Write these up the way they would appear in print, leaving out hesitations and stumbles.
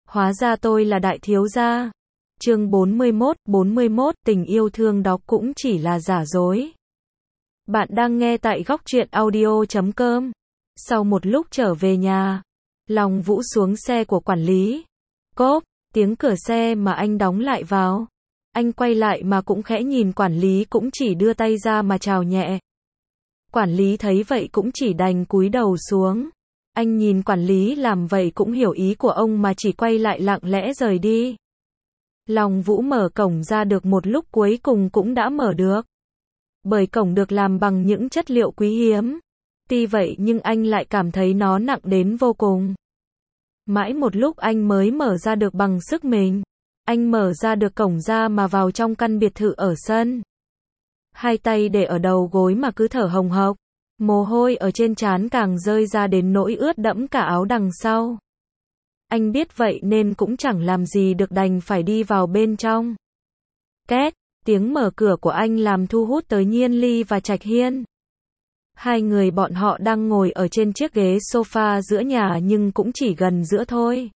Hóa ra tôi là đại thiếu gia. Chương 41, tình yêu thương đó cũng chỉ là giả dối. Bạn đang nghe tại góc truyện audio.com. Sau một lúc trở về nhà, Long Vũ xuống xe của quản lý. Cốp, tiếng cửa xe mà anh đóng lại vào. Anh quay lại mà cũng khẽ nhìn quản lý, cũng chỉ đưa tay ra mà chào nhẹ. Quản lý thấy vậy cũng chỉ đành cúi đầu xuống. Anh nhìn quản lý làm vậy cũng hiểu ý của ông mà chỉ quay lại lặng lẽ rời đi. Long Vũ mở cổng ra được một lúc cuối cùng cũng đã mở được. Bởi cổng được làm bằng những chất liệu quý hiếm. Tuy vậy nhưng anh lại cảm thấy nó nặng đến vô cùng. Mãi một lúc anh mới mở ra được bằng sức mình. Anh mở ra được cổng ra mà vào trong căn biệt thự ở sân. Hai tay để ở đầu gối mà cứ thở hồng hộc. Mồ hôi ở trên trán càng rơi ra đến nỗi ướt đẫm cả áo đằng sau. Anh biết vậy nên cũng chẳng làm gì được đành phải đi vào bên trong. Két, tiếng mở cửa của anh làm thu hút tới Nhiên Ly và Trạch Hiên. Hai người bọn họ đang ngồi ở trên chiếc ghế sofa giữa nhà nhưng cũng chỉ gần giữa thôi.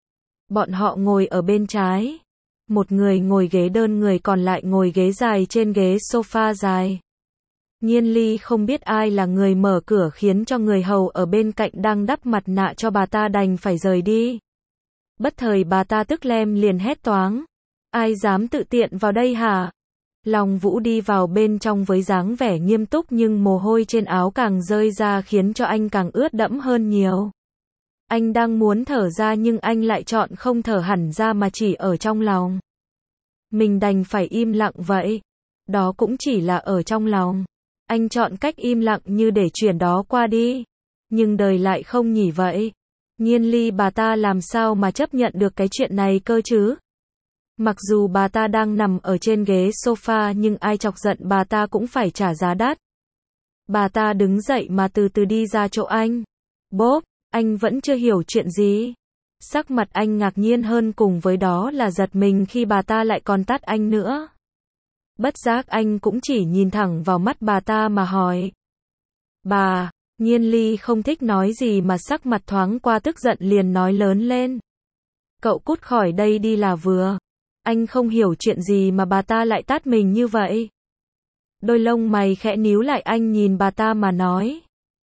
Bọn họ ngồi ở bên trái. Một người ngồi ghế đơn, người còn lại ngồi ghế dài trên ghế sofa dài. Nhiên Ly không biết ai là người mở cửa khiến cho người hầu ở bên cạnh đang đắp mặt nạ cho bà ta đành phải rời đi. Bất thời bà ta tức lem liền hét toáng. Ai dám tự tiện vào đây hả? Long Vũ đi vào bên trong với dáng vẻ nghiêm túc nhưng mồ hôi trên áo càng rơi ra khiến cho anh càng ướt đẫm hơn nhiều. Anh đang muốn thở ra nhưng anh lại chọn không thở hẳn ra mà chỉ ở trong lòng. Mình đành phải im lặng vậy. Đó cũng chỉ là ở trong lòng. Anh chọn cách im lặng như để chuyển đó qua đi. Nhưng đời lại không nhỉ vậy. Nhiên Ly bà ta làm sao mà chấp nhận được cái chuyện này cơ chứ? Mặc dù bà ta đang nằm ở trên ghế sofa nhưng ai chọc giận bà ta cũng phải trả giá đắt. Bà ta đứng dậy mà từ từ đi ra chỗ anh. Bốp, anh vẫn chưa hiểu chuyện gì. Sắc mặt anh ngạc nhiên hơn cùng với đó là giật mình khi bà ta lại còn tát anh nữa. Bất giác anh cũng chỉ nhìn thẳng vào mắt bà ta mà hỏi. Bà, Nhiên Ly không thích nói gì mà sắc mặt thoáng qua tức giận liền nói lớn lên. Cậu cút khỏi đây đi là vừa. Anh không hiểu chuyện gì mà bà ta lại tát mình như vậy. Đôi lông mày khẽ nhíu lại, anh nhìn bà ta mà nói.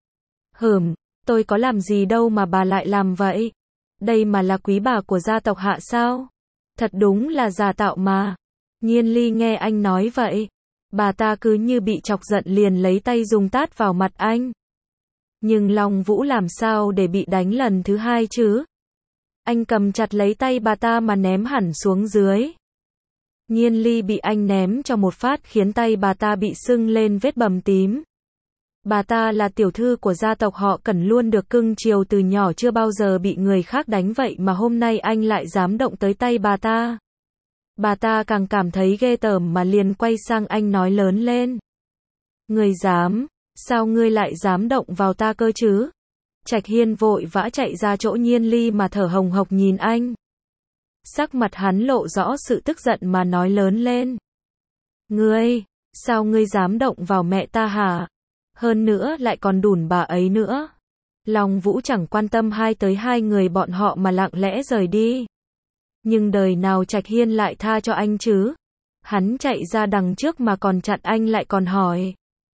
Tôi có làm gì đâu mà bà lại làm vậy. Đây mà là quý bà của gia tộc Hạ sao? Thật đúng là giả tạo mà. Nhiên Ly nghe anh nói vậy. Bà ta cứ như bị chọc giận liền lấy tay dùng tát vào mặt anh. Nhưng Long Vũ làm sao để bị đánh lần thứ hai chứ? Anh cầm chặt lấy tay bà ta mà ném hẳn xuống dưới. Nhiên Ly bị anh ném cho một phát khiến tay bà ta bị sưng lên vết bầm tím. Bà ta là tiểu thư của gia tộc họ Cẩn luôn được cưng chiều từ nhỏ, chưa bao giờ bị người khác đánh vậy mà hôm nay anh lại dám động tới tay bà ta. Bà ta càng cảm thấy ghê tởm mà liền quay sang anh nói lớn lên. Ngươi dám, sao ngươi lại dám động vào ta cơ chứ? Trạch Hiên vội vã chạy ra chỗ Nhiên Ly mà thở hồng hộc nhìn anh. Sắc mặt hắn lộ rõ sự tức giận mà nói lớn lên. Ngươi, sao ngươi dám động vào mẹ ta hả? Hơn nữa lại còn đùn bà ấy nữa. Long Vũ chẳng quan tâm hai người bọn họ mà lặng lẽ rời đi. Nhưng đời nào Trạch Hiên lại tha cho anh chứ? Hắn chạy ra đằng trước mà còn chặn anh lại còn hỏi.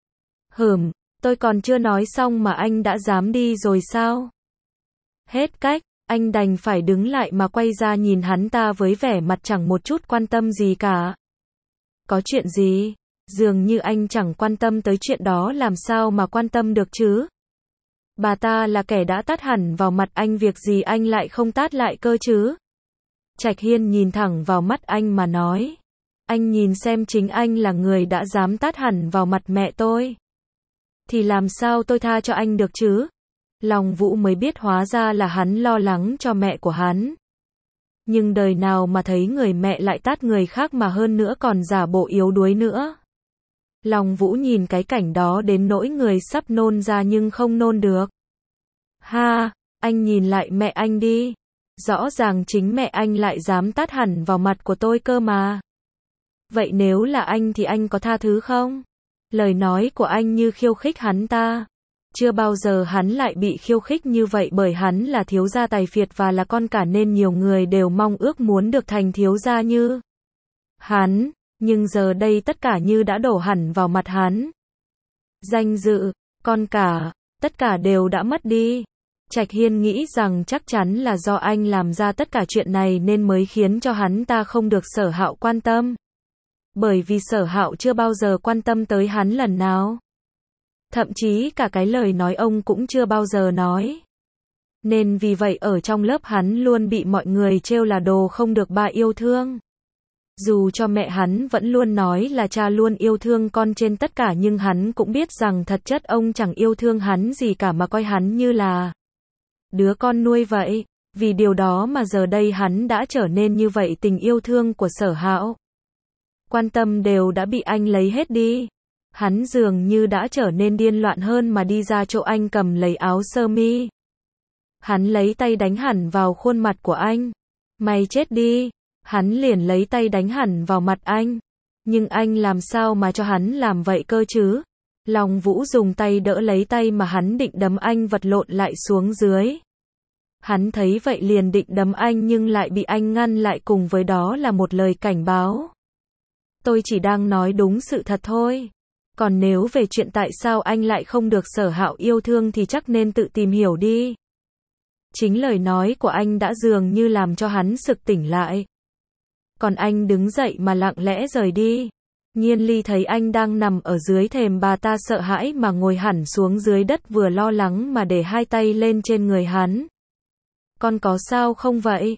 Tôi còn chưa nói xong mà anh đã dám đi rồi sao? Hết cách, anh đành phải đứng lại mà quay ra nhìn hắn ta với vẻ mặt chẳng một chút quan tâm gì cả. Có chuyện gì? Dường như anh chẳng quan tâm tới chuyện đó, làm sao mà quan tâm được chứ? Bà ta là kẻ đã tát hẳn vào mặt anh, việc gì anh lại không tát lại cơ chứ? Trạch Hiên nhìn thẳng vào mắt anh mà nói. Anh nhìn xem, chính anh là người đã dám tát hẳn vào mặt mẹ tôi. Thì làm sao tôi tha cho anh được chứ? Long Vũ mới biết hóa ra là hắn lo lắng cho mẹ của hắn. Nhưng đời nào mà thấy người mẹ lại tát người khác mà hơn nữa còn giả bộ yếu đuối nữa. Long Vũ nhìn cái cảnh đó đến nỗi người sắp nôn ra nhưng không nôn được. Ha, anh nhìn lại mẹ anh đi. Rõ ràng chính mẹ anh lại dám tát hẳn vào mặt của tôi cơ mà. Vậy nếu là anh thì anh có tha thứ không? Lời nói của anh như khiêu khích hắn ta. Chưa bao giờ hắn lại bị khiêu khích như vậy bởi hắn là thiếu gia tài phiệt và là con cả nên nhiều người đều mong ước muốn được thành thiếu gia như hắn, nhưng giờ đây tất cả như đã đổ hẳn vào mặt hắn. Danh dự, con cả, tất cả đều đã mất đi. Trạch Hiên nghĩ rằng chắc chắn là do anh làm ra tất cả chuyện này nên mới khiến cho hắn ta không được Sở Hạo quan tâm. Bởi vì Sở Hạo chưa bao giờ quan tâm tới hắn lần nào. Thậm chí cả cái lời nói ông cũng chưa bao giờ nói. Nên vì vậy ở trong lớp hắn luôn bị mọi người trêu là đồ không được ba yêu thương. Dù cho mẹ hắn vẫn luôn nói là cha luôn yêu thương con trên tất cả nhưng hắn cũng biết rằng thật chất ông chẳng yêu thương hắn gì cả mà coi hắn như là đứa con nuôi vậy. Vì điều đó mà giờ đây hắn đã trở nên như vậy. Tình yêu thương của Sở Hạo, quan tâm đều đã bị anh lấy hết đi. Hắn dường như đã trở nên điên loạn hơn mà đi ra chỗ anh cầm lấy áo sơ mi. Hắn lấy tay đánh hẳn vào khuôn mặt của anh. Mày chết đi. Hắn liền lấy tay đánh hẳn vào mặt anh. Nhưng anh làm sao mà cho hắn làm vậy cơ chứ? Long Vũ dùng tay đỡ lấy tay mà hắn định đấm anh vật lộn lại xuống dưới. Hắn thấy vậy liền định đấm anh nhưng lại bị anh ngăn lại cùng với đó là một lời cảnh báo. Tôi chỉ đang nói đúng sự thật thôi. Còn nếu về chuyện tại sao anh lại không được Sở Hạo yêu thương thì chắc nên tự tìm hiểu đi. Chính lời nói của anh đã dường như làm cho hắn sực tỉnh lại. Còn anh đứng dậy mà lặng lẽ rời đi. Nhiên Ly thấy anh đang nằm ở dưới thềm bà ta sợ hãi mà ngồi hẳn xuống dưới đất vừa lo lắng mà để hai tay lên trên người hắn. Con có sao không vậy?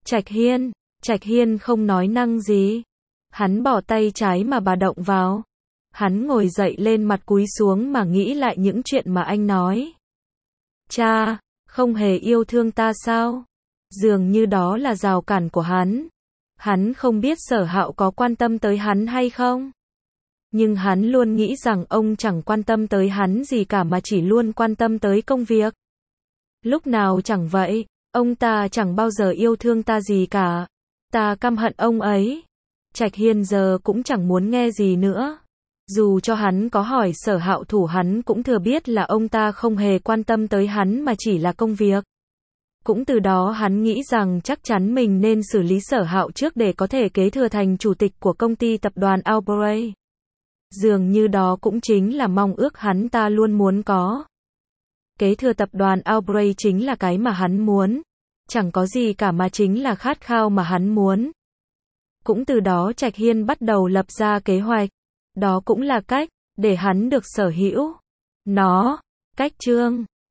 Trạch Hiên không nói năng gì. Hắn bỏ tay trái mà bà động vào. Hắn ngồi dậy lên mặt cúi xuống mà nghĩ lại những chuyện mà anh nói. Cha, không hề yêu thương ta sao? Dường như đó là rào cản của hắn. Hắn không biết Sở Hạo có quan tâm tới hắn hay không. Nhưng hắn luôn nghĩ rằng ông chẳng quan tâm tới hắn gì cả mà chỉ luôn quan tâm tới công việc. Lúc nào chẳng vậy, ông ta chẳng bao giờ yêu thương ta gì cả. Ta căm hận ông ấy. Trạch Hiên giờ cũng chẳng muốn nghe gì nữa. Dù cho hắn có hỏi Sở Hạo thủ hắn cũng thừa biết là ông ta không hề quan tâm tới hắn mà chỉ là công việc. Cũng từ đó hắn nghĩ rằng chắc chắn mình nên xử lý Sở Hạo trước để có thể kế thừa thành chủ tịch của công ty tập đoàn Albray. Dường như đó cũng chính là mong ước hắn ta luôn muốn có. Kế thừa tập đoàn Albray chính là cái mà hắn muốn. Chẳng có gì cả mà chính là khát khao mà hắn muốn. Cũng từ đó Trạch Hiên bắt đầu lập ra kế hoạch. Đó cũng là cách để hắn được sở hữu nó. Cách chương